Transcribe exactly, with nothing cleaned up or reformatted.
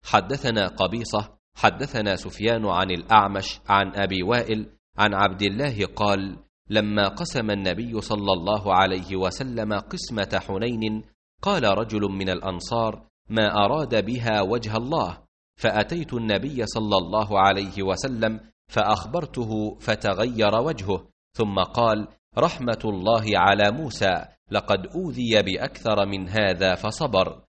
حدثنا قبيصة حدثنا سفيان عن الأعمش عن أبي وائل عن عبد الله قال: لما قسم النبي صلى الله عليه وسلم قسمة حنين قال رجل من الأنصار: ما أراد بها وجه الله، فأتيت النبي صلى الله عليه وسلم فأخبرته فتغير وجهه، ثم قال: رحمة الله على موسى، لقد أوذي بأكثر من هذا فصبر.